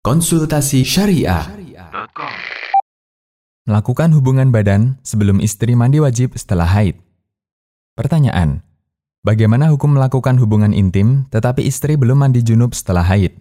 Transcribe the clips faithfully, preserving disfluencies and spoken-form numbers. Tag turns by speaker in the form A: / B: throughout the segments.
A: Konsultasi Syariah.
B: Melakukan hubungan badan sebelum istri mandi wajib setelah haid. Pertanyaan: bagaimana hukum melakukan hubungan intim tetapi istri belum mandi junub setelah haid?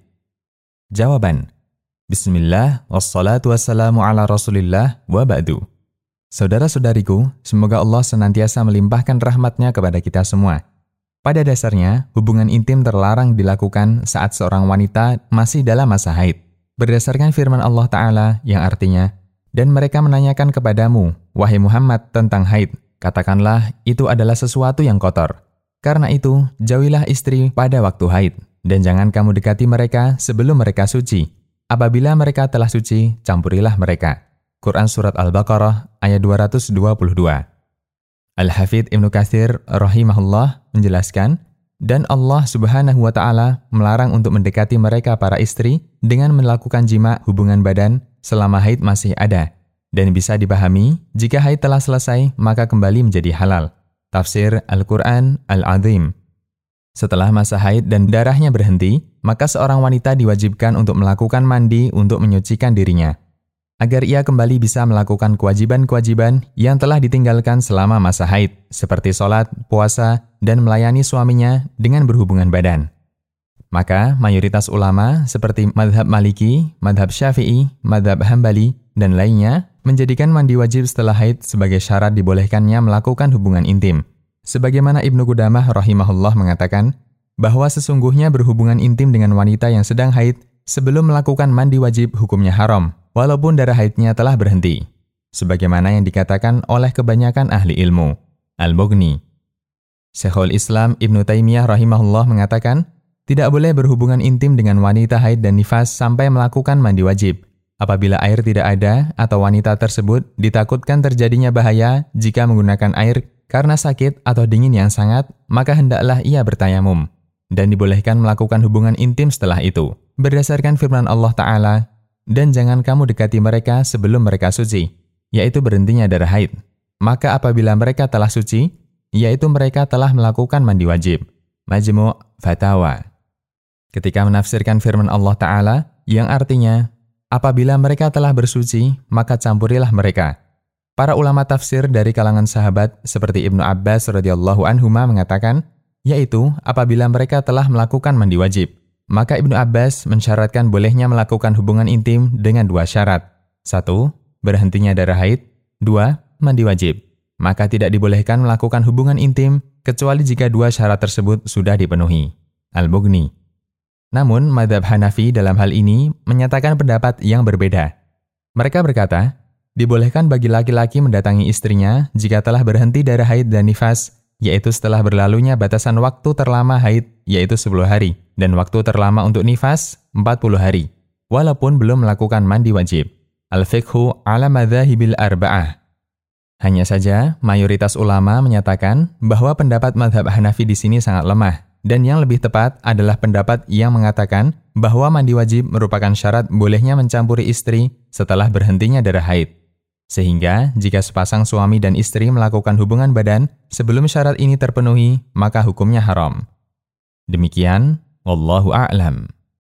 B: Jawaban: Bismillah, wassalatu wassalamu ala rasulillah, wa ba'du. Saudara-saudariku, semoga Allah senantiasa melimpahkan rahmatnya kepada kita semua. Pada dasarnya, hubungan intim terlarang dilakukan saat seorang wanita masih dalam masa haid. Berdasarkan firman Allah Ta'ala yang artinya, dan mereka menanyakan kepadamu, wahai Muhammad, tentang haid. Katakanlah, itu adalah sesuatu yang kotor. Karena itu, jauhilah istri pada waktu haid, dan jangan kamu dekati mereka sebelum mereka suci. Apabila mereka telah suci, campurilah mereka. Quran Surat Al-Baqarah ayat dua ratus dua puluh dua. Al-Hafidz Ibnu Katsir rahimahullah menjelaskan, dan Allah Subhanahu wa Ta'ala melarang untuk mendekati mereka para istri dengan melakukan jima hubungan badan selama haid masih ada, dan bisa dipahami jika haid telah selesai maka kembali menjadi halal. Tafsir Al-Quran Al-Azim. Setelah masa haid dan darahnya berhenti, maka seorang wanita diwajibkan untuk melakukan mandi untuk menyucikan dirinya, agar ia kembali bisa melakukan kewajiban-kewajiban yang telah ditinggalkan selama masa haid, seperti sholat, puasa, dan melayani suaminya dengan berhubungan badan. Maka, mayoritas ulama seperti madhab Maliki, madhab Syafi'i, madhab Hambali, dan lainnya menjadikan mandi wajib setelah haid sebagai syarat dibolehkannya melakukan hubungan intim. Sebagaimana Ibnu Qudamah rahimahullah mengatakan, bahwa sesungguhnya berhubungan intim dengan wanita yang sedang haid sebelum melakukan mandi wajib hukumnya haram, walaupun darah haidnya telah berhenti. Sebagaimana yang dikatakan oleh kebanyakan ahli ilmu. Al-Mughni. Syekhul Islam Ibnu Taimiyah rahimahullah mengatakan, tidak boleh berhubungan intim dengan wanita haid dan nifas sampai melakukan mandi wajib. Apabila air tidak ada atau wanita tersebut ditakutkan terjadinya bahaya jika menggunakan air karena sakit atau dingin yang sangat, maka hendaklah ia bertayamum. Dan dibolehkan melakukan hubungan intim setelah itu. Berdasarkan firman Allah Ta'ala, dan jangan kamu dekati mereka sebelum mereka suci, yaitu berhentinya darah haid. Maka apabila mereka telah suci, yaitu mereka telah melakukan mandi wajib. Majmu' Fatawa. Ketika menafsirkan firman Allah Ta'ala, yang artinya, apabila mereka telah bersuci, maka campurilah mereka. Para ulama tafsir dari kalangan sahabat, seperti Ibnu Abbas radhiyallahu anhuma mengatakan, yaitu apabila mereka telah melakukan mandi wajib. Maka Ibnu Abbas mensyaratkan bolehnya melakukan hubungan intim dengan dua syarat. Satu, berhentinya darah haid. Dua, mandi wajib. Maka tidak dibolehkan melakukan hubungan intim kecuali jika dua syarat tersebut sudah dipenuhi. Al-Mughni. Namun, madhab Hanafi dalam hal ini menyatakan pendapat yang berbeda. Mereka berkata, dibolehkan bagi laki-laki mendatangi istrinya jika telah berhenti darah haid dan nifas, yaitu setelah berlalunya batasan waktu terlama haid, yaitu sepuluh hari, dan waktu terlama untuk nifas, empat puluh hari, walaupun belum melakukan mandi wajib. Al-Fiqhu ala madzahibil arba'ah. Hanya saja, mayoritas ulama menyatakan bahwa pendapat madhab Hanafi di sini sangat lemah, dan yang lebih tepat adalah pendapat yang mengatakan bahwa mandi wajib merupakan syarat bolehnya mencampuri istri setelah berhentinya darah haid. Sehingga, jika sepasang suami dan istri melakukan hubungan badan sebelum syarat ini terpenuhi, maka hukumnya haram. Demikian, wallahu a'lam.